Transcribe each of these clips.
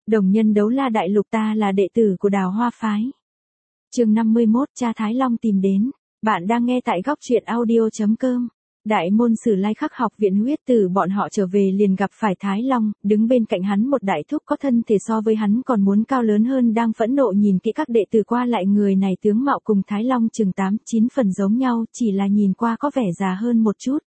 Đồng nhân đấu la đại lục, ta là đệ tử của Đào Hoa phái. Chương 51, cha Thái Long tìm đến. Bạn đang nghe tại góc truyện audio.com. Đại môn Sử Lai Khắc học viện Huyết Tử bọn họ trở về liền gặp phải Thái Long, đứng bên cạnh hắn một đại thúc có thân thể so với hắn còn muốn cao lớn hơn đang phẫn nộ nhìn kỹ các đệ tử qua lại. Người này tướng mạo cùng Thái Long chừng 8-9 phần giống nhau, chỉ là nhìn qua có vẻ già hơn một chút.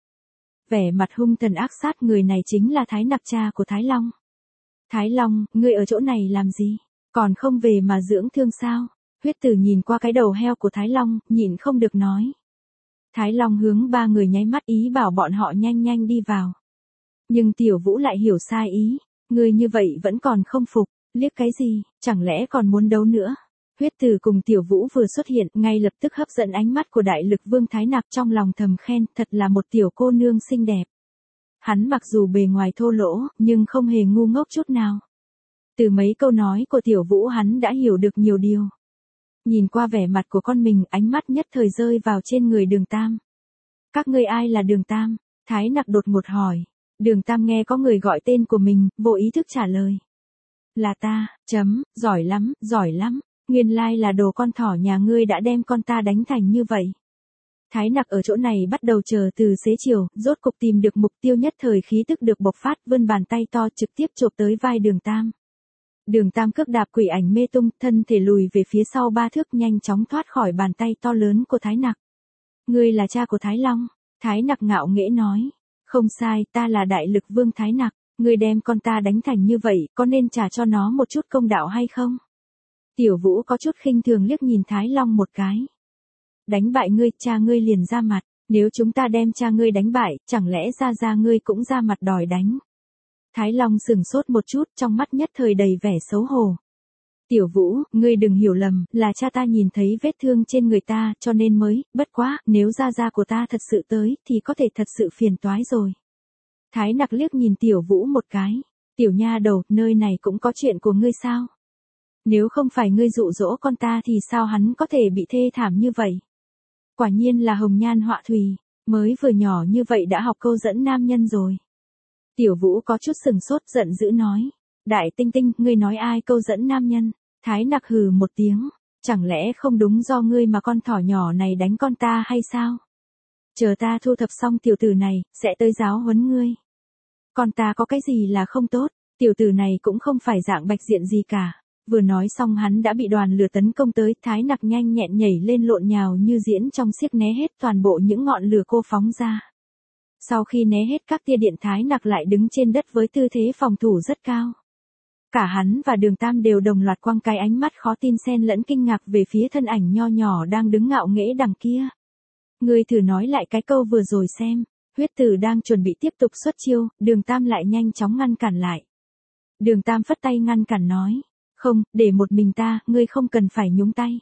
Vẻ mặt hung thần ác sát, người này chính là Thái Nặc, cha của Thái Long. Thái Long, ngươi ở chỗ này làm gì? Còn không về mà dưỡng thương sao? Huyết Tử nhìn qua cái đầu heo của Thái Long, nhịn không được nói. Thái Long hướng ba người nháy mắt ý bảo bọn họ nhanh nhanh đi vào. Nhưng Tiểu Vũ lại hiểu sai ý. Ngươi như vậy vẫn còn không phục, liếc cái gì, chẳng lẽ còn muốn đấu nữa? Huyết Tử cùng Tiểu Vũ vừa xuất hiện, ngay lập tức hấp dẫn ánh mắt của Đại Lực Vương Thái Nặc, trong lòng thầm khen, thật là một tiểu cô nương xinh đẹp. Hắn mặc dù bề ngoài thô lỗ, nhưng không hề ngu ngốc chút nào. Từ mấy câu nói của Tiểu Vũ hắn đã hiểu được nhiều điều. Nhìn qua vẻ mặt của con mình, ánh mắt nhất thời rơi vào trên người Đường Tam. Các ngươi ai là Đường Tam? Thái Nặc đột ngột hỏi. Đường Tam nghe có người gọi tên của mình, vô ý thức trả lời. Là ta, giỏi lắm, giỏi lắm. Nguyên lai là đồ con thỏ nhà ngươi đã đem con ta đánh thành như vậy. Thái Nặc ở chỗ này bắt đầu chờ từ xế chiều, rốt cục tìm được mục tiêu, nhất thời khí tức được bộc phát, vươn bàn tay to trực tiếp chộp tới vai Đường Tam. Đường Tam cước đạp quỷ ảnh mê tung, thân thể lùi về phía sau 3 thước, nhanh chóng thoát khỏi bàn tay to lớn của Thái Nặc. Ngươi là cha của Thái Long? Thái Nặc ngạo nghễ nói. Không sai, ta là Đại Lực Vương Thái Nặc. Ngươi đem con ta đánh thành như vậy, có nên trả cho nó một chút công đạo hay không? Tiểu Vũ có chút khinh thường liếc nhìn Thái Long một cái. Đánh bại ngươi, cha ngươi liền ra mặt. Nếu chúng ta đem cha ngươi đánh bại, chẳng lẽ ra ngươi cũng ra mặt đòi đánh? Thái Long sừng sốt một chút, trong mắt nhất thời đầy vẻ xấu hổ. Tiểu Vũ, ngươi đừng hiểu lầm, là cha ta nhìn thấy vết thương trên người ta, cho nên mới, bất quá, nếu gia của ta thật sự tới, thì có thể thật sự phiền toái rồi. Thái Nặc liếc nhìn Tiểu Vũ một cái. Tiểu nha đầu, nơi này cũng có chuyện của ngươi sao? Nếu không phải ngươi dụ dỗ con ta thì sao hắn có thể bị thê thảm như vậy? Quả nhiên là hồng nhan họa thủy, mới vừa nhỏ như vậy đã học câu dẫn nam nhân rồi. Tiểu Vũ có chút sừng sốt, giận dữ nói. Đại Tinh Tinh, ngươi nói ai câu dẫn nam nhân? Thái Nặc hừ một tiếng. Chẳng lẽ không đúng do ngươi mà con thỏ nhỏ này đánh con ta hay sao? Chờ ta thu thập xong tiểu tử này, sẽ tới giáo huấn ngươi. Con ta có cái gì là không tốt, tiểu tử này cũng không phải dạng bạch diện gì cả. Vừa nói xong hắn đã bị đoàn lửa tấn công tới, Thái Nặc nhanh nhẹn nhảy lên lộn nhào như diễn trong xiếc, né hết toàn bộ những ngọn lửa cô phóng ra. Sau khi né hết các tia điện, Thái Nặc lại đứng trên đất với tư thế phòng thủ rất cao. Cả hắn và Đường Tam đều đồng loạt quăng cái ánh mắt khó tin xen lẫn kinh ngạc về phía thân ảnh nho nhỏ đang đứng ngạo nghễ đằng kia. Ngươi thử nói lại cái câu vừa rồi xem. Huyết Tử đang chuẩn bị tiếp tục xuất chiêu, Đường Tam lại nhanh chóng ngăn cản lại. Đường Tam phất tay ngăn cản nói. Không, để một mình ta, ngươi không cần phải nhúng tay.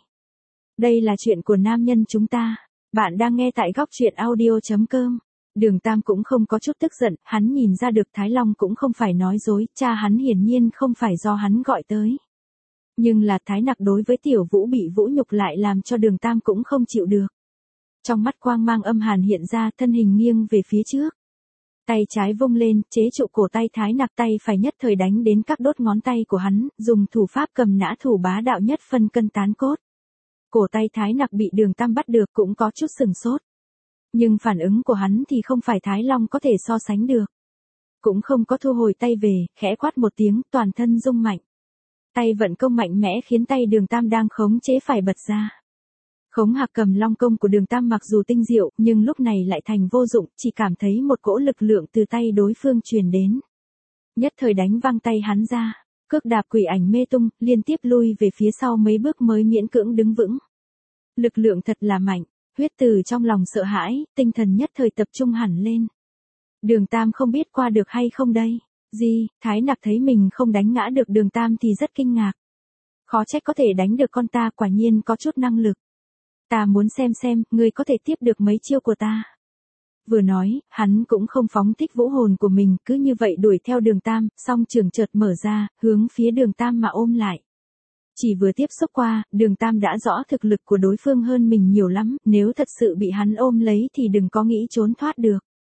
Đây là chuyện của nam nhân chúng ta. Bạn đang nghe tại góc truyện audio.com. Đường Tam cũng không có chút tức giận, hắn nhìn ra được Thái Long cũng không phải nói dối, cha hắn hiển nhiên không phải do hắn gọi tới. Nhưng là Thái Nặc đối với Tiểu Vũ bị vũ nhục lại làm cho Đường Tam cũng không chịu được. Trong mắt quang mang âm hàn hiện ra, thân hình nghiêng về phía trước. Tay trái vung lên, chế trụ cổ tay Thái Nặc, tay phải nhất thời đánh đến các đốt ngón tay của hắn, dùng thủ pháp cầm nã thủ bá đạo nhất phân cân tán cốt. Cổ tay Thái Nặc bị Đường Tam bắt được cũng có chút sừng sốt. Nhưng phản ứng của hắn thì không phải Thái Long có thể so sánh được. Cũng không có thu hồi tay về, khẽ quát một tiếng, toàn thân rung mạnh. Tay vận công mạnh mẽ khiến tay Đường Tam đang khống chế phải bật ra. Khống Hạc Cầm Long công của Đường Tam mặc dù tinh diệu, nhưng lúc này lại thành vô dụng, chỉ cảm thấy một cỗ lực lượng từ tay đối phương truyền đến. Nhất thời đánh văng tay hắn ra, cước đạp quỷ ảnh mê tung, liên tiếp lui về phía sau mấy bước mới miễn cưỡng đứng vững. Lực lượng thật là mạnh. Huyết Tử trong lòng sợ hãi, tinh thần nhất thời tập trung hẳn lên. Đường Tam không biết qua được hay không đây? Gì? Thái Nặc thấy mình không đánh ngã được Đường Tam thì rất kinh ngạc. Khó trách có thể đánh được con ta, quả nhiên có chút năng lực. Ta muốn xem, ngươi có thể tiếp được mấy chiêu của ta. Vừa nói, hắn cũng không phóng thích vũ hồn của mình, cứ như vậy đuổi theo Đường Tam, song trường chợt mở ra, hướng phía Đường Tam mà ôm lại. Chỉ vừa tiếp xúc qua, Đường Tam đã rõ thực lực của đối phương hơn mình nhiều lắm, nếu thật sự bị hắn ôm lấy thì đừng có nghĩ trốn thoát được.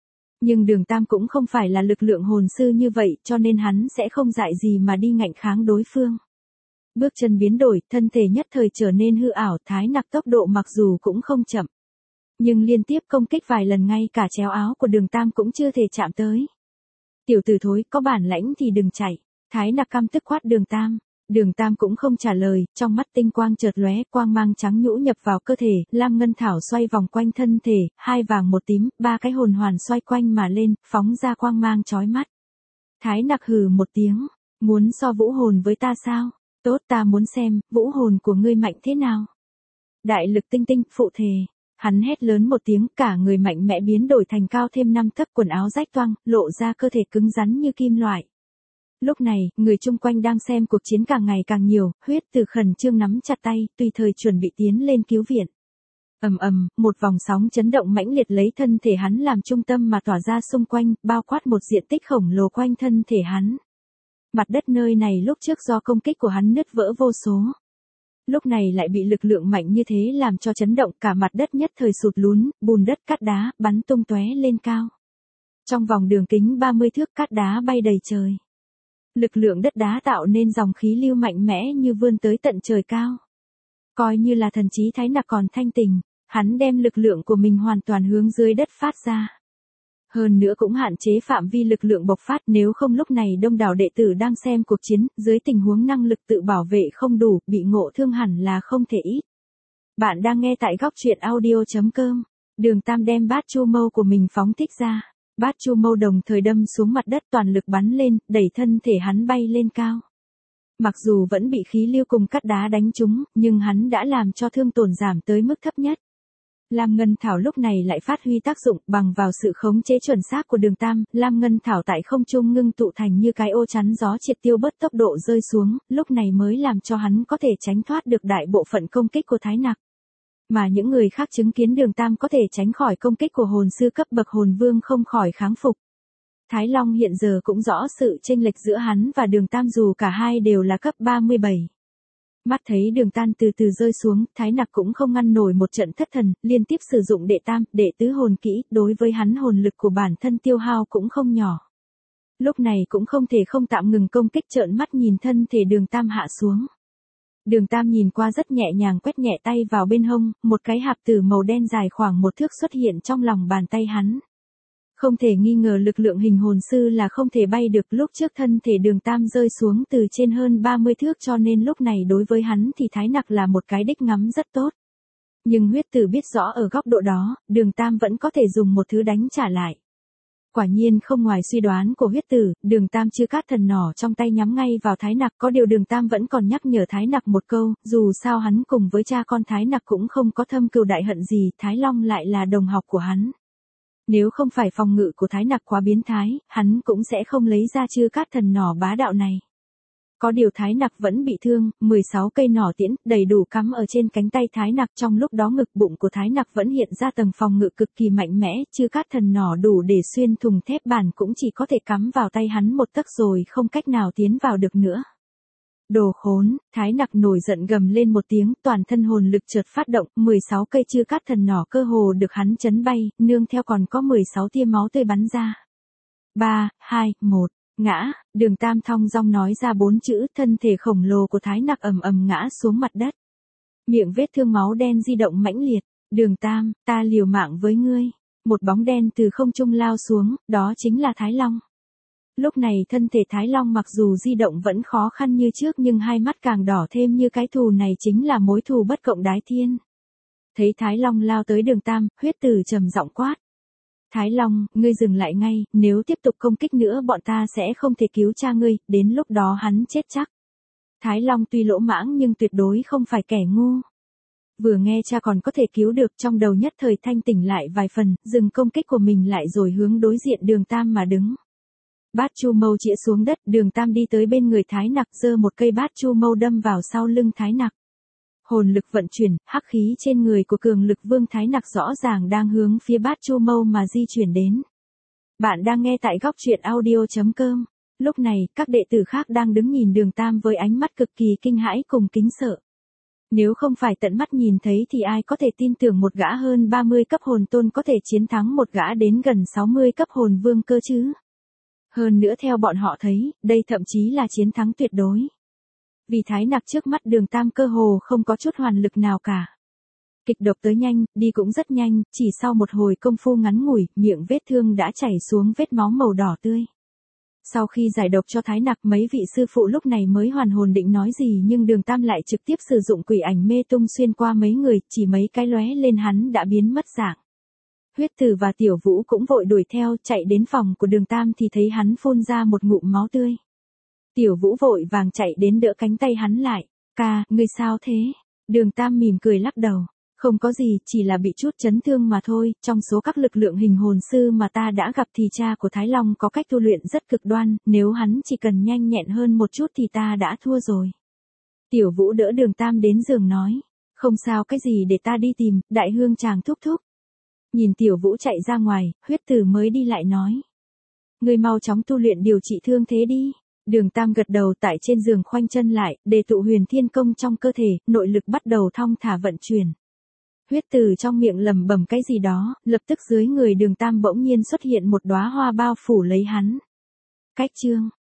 Nhưng Đường Tam cũng không phải là lực lượng hồn sư như vậy, cho nên hắn sẽ không dại gì mà đi ngạnh kháng đối phương. Bước chân biến đổi, thân thể nhất thời trở nên hư ảo, Thái Nặc tốc độ mặc dù cũng không chậm. Nhưng liên tiếp công kích vài lần ngay cả chéo áo của Đường Tam cũng chưa thể chạm tới. Tiểu tử thối, có bản lãnh thì đừng chạy. Thái Nặc căm tức quát Đường Tam. Đường Tam cũng không trả lời, trong mắt tinh quang chợt lóe, quang mang trắng nhũ nhập vào cơ thể, lam ngân thảo xoay vòng quanh thân thể, 2 vàng 1 tím, 3 cái hồn hoàn xoay quanh mà lên, phóng ra quang mang chói mắt. Thái Nặc hừ một tiếng, muốn so vũ hồn với ta sao? Tốt, ta muốn xem, vũ hồn của ngươi mạnh thế nào? Đại lực tinh tinh, phụ thề. Hắn hét lớn một tiếng, cả người mạnh mẽ biến đổi thành cao thêm 5 tấc, quần áo rách toang, lộ ra cơ thể cứng rắn như kim loại. Lúc này, người chung quanh đang xem cuộc chiến càng ngày càng nhiều, Huyết Tử khẩn trương nắm chặt tay, tùy thời chuẩn bị tiến lên cứu viện. Ầm ầm, một vòng sóng chấn động mãnh liệt lấy thân thể hắn làm trung tâm mà tỏa ra xung quanh, bao quát một diện tích khổng lồ quanh thân thể hắn. Mặt đất nơi này lúc trước do công kích của hắn nứt vỡ vô số. Lúc này lại bị lực lượng mạnh như thế làm cho chấn động, cả mặt đất nhất thời sụt lún, bùn đất cát đá bắn tung tóe lên cao. Trong vòng đường kính 30 thước, cát đá bay đầy trời. Lực lượng đất đá tạo nên dòng khí lưu mạnh mẽ như vươn tới tận trời cao. Coi như là thần trí Thái Nặc còn thanh tỉnh, hắn đem lực lượng của mình hoàn toàn hướng dưới đất phát ra. Hơn nữa cũng hạn chế phạm vi lực lượng bộc phát, nếu không lúc này đông đảo đệ tử đang xem cuộc chiến, dưới tình huống năng lực tự bảo vệ không đủ, bị ngộ thương hẳn là không thể ít. Bạn đang nghe tại góc truyện audio.com. Đường Tam đem bát chu mâu của mình phóng thích ra. Bát chu mâu đồng thời đâm xuống mặt đất, toàn lực bắn lên, đẩy thân thể hắn bay lên cao. Mặc dù vẫn bị khí lưu cùng cát đá đánh trúng, nhưng hắn đã làm cho thương tổn giảm tới mức thấp nhất. Lam Ngân Thảo lúc này lại phát huy tác dụng, bằng vào sự khống chế chuẩn xác của Đường Tam, Lam Ngân Thảo tại không trung ngưng tụ thành như cái ô chắn gió triệt tiêu bớt tốc độ rơi xuống, lúc này mới làm cho hắn có thể tránh thoát được đại bộ phận công kích của Thái Nặc. Mà những người khác chứng kiến Đường Tam có thể tránh khỏi công kích của hồn sư cấp bậc hồn vương không khỏi kháng phục. Thái Long hiện giờ cũng rõ sự chênh lệch giữa hắn và Đường Tam dù cả hai đều là cấp 37. Mắt thấy Đường Tam từ từ rơi xuống, Thái Nặc cũng không ngăn nổi một trận thất thần, liên tiếp sử dụng đệ tam, đệ tứ hồn kỹ, đối với hắn hồn lực của bản thân tiêu hao cũng không nhỏ. Lúc này cũng không thể không tạm ngừng công kích, trợn mắt nhìn thân thể Đường Tam hạ xuống. Đường Tam nhìn qua rất nhẹ nhàng, quét nhẹ tay vào bên hông, một cái hạp tử màu đen dài khoảng 1 thước xuất hiện trong lòng bàn tay hắn. Không thể nghi ngờ lực lượng hình hồn sư là không thể bay được, lúc trước thân thể Đường Tam rơi xuống từ trên hơn 30 thước, cho nên lúc này đối với hắn thì Thái Nặc là một cái đích ngắm rất tốt. Nhưng Huyết Tử biết rõ ở góc độ đó, Đường Tam vẫn có thể dùng một thứ đánh trả lại. Quả nhiên không ngoài suy đoán của Huyết Tử, Đường Tam chưa cát thần nỏ trong tay nhắm ngay vào Thái Nặc, có điều Đường Tam vẫn còn nhắc nhở Thái Nặc một câu, dù sao hắn cùng với cha con Thái Nặc cũng không có thâm cừu đại hận gì, Thái Long lại là đồng học của hắn. Nếu không phải phòng ngự của Thái Nặc quá biến thái, hắn cũng sẽ không lấy ra chư cát thần nỏ bá đạo này. Có điều Thái Nặc vẫn bị thương, 16 cây nỏ tiễn, đầy đủ cắm ở trên cánh tay Thái Nặc, trong lúc đó ngực bụng của Thái Nặc vẫn hiện ra tầng phòng ngự cực kỳ mạnh mẽ, chư cát thần nỏ đủ để xuyên thùng thép bản cũng chỉ có thể cắm vào tay hắn 1 tấc rồi không cách nào tiến vào được nữa. Đồ khốn, Thái Nặc nổi giận gầm lên một tiếng, toàn thân hồn lực chợt phát động, 16 cây chư cát thần nỏ cơ hồ được hắn chấn bay, nương theo còn có 16 tia máu tươi bắn ra. 3, 2, 1, ngã, Đường Tam thong dong nói ra 4 chữ, thân thể khổng lồ của Thái Nặc ầm ầm ngã xuống mặt đất. Miệng vết thương máu đen di động mãnh liệt, Đường Tam, ta liều mạng với ngươi. Một bóng đen từ không trung lao xuống, đó chính là Thái Long. Lúc này thân thể Thái Long mặc dù di động vẫn khó khăn như trước nhưng hai mắt càng đỏ thêm, như cái thù này chính là mối thù bất cộng đái thiên. Thấy Thái Long lao tới Đường Tam, Huyết Tử trầm giọng quát. Thái Long, ngươi dừng lại ngay, nếu tiếp tục công kích nữa bọn ta sẽ không thể cứu cha ngươi, đến lúc đó hắn chết chắc. Thái Long tuy lỗ mãng nhưng tuyệt đối không phải kẻ ngu. Vừa nghe cha còn có thể cứu được, trong đầu nhất thời thanh tỉnh lại vài phần, dừng công kích của mình lại rồi hướng đối diện Đường Tam mà đứng. Bát chu mâu chĩa xuống đất, Đường Tam đi tới bên người Thái Nặc, giơ một cây bát chu mâu đâm vào sau lưng Thái Nặc. Hồn lực vận chuyển, hắc khí trên người của cường lực vương Thái Nặc rõ ràng đang hướng phía bát chu mâu mà di chuyển đến. Bạn đang nghe tại góc truyện audio.com. Lúc này, các đệ tử khác đang đứng nhìn Đường Tam với ánh mắt cực kỳ kinh hãi cùng kính sợ. Nếu không phải tận mắt nhìn thấy thì ai có thể tin tưởng một gã hơn 30 cấp hồn tôn có thể chiến thắng một gã đến gần 60 cấp hồn vương cơ chứ. Hơn nữa theo bọn họ thấy, đây thậm chí là chiến thắng tuyệt đối. Vì Thái Nặc trước mắt Đường Tam cơ hồ không có chút hoàn lực nào cả. Kịch độc tới nhanh, đi cũng rất nhanh, chỉ sau một hồi công phu ngắn ngủi, miệng vết thương đã chảy xuống vết máu màu đỏ tươi. Sau khi giải độc cho Thái Nặc, mấy vị sư phụ lúc này mới hoàn hồn định nói gì, nhưng Đường Tam lại trực tiếp sử dụng quỷ ảnh mê tung xuyên qua mấy người, chỉ mấy cái lóe lên hắn đã biến mất dạng. Huyết Tử và Tiểu Vũ cũng vội đuổi theo, chạy đến phòng của Đường Tam thì thấy hắn phun ra một ngụm máu tươi. Tiểu Vũ vội vàng chạy đến đỡ cánh tay hắn lại. Ca, ngươi sao thế? Đường Tam mỉm cười lắc đầu. Không có gì, chỉ là bị chút chấn thương mà thôi, trong số các lực lượng hình hồn sư mà ta đã gặp thì cha của Thái Long có cách tu luyện rất cực đoan, nếu hắn chỉ cần nhanh nhẹn hơn một chút thì ta đã thua rồi. Tiểu Vũ đỡ Đường Tam đến giường nói. Không sao, cái gì để ta đi tìm, đại hương chàng thúc thúc. Nhìn Tiểu Vũ chạy ra ngoài, Huyết Tử mới đi lại nói. Ngươi mau chóng tu luyện điều trị thương thế đi. Đường Tam gật đầu, tại trên giường khoanh chân lại, để tụ huyền thiên công trong cơ thể, nội lực bắt đầu thong thả vận chuyển. Huyết Tử trong miệng lẩm bẩm cái gì đó, lập tức dưới người Đường Tam bỗng nhiên xuất hiện một đóa hoa bao phủ lấy hắn. Cách chương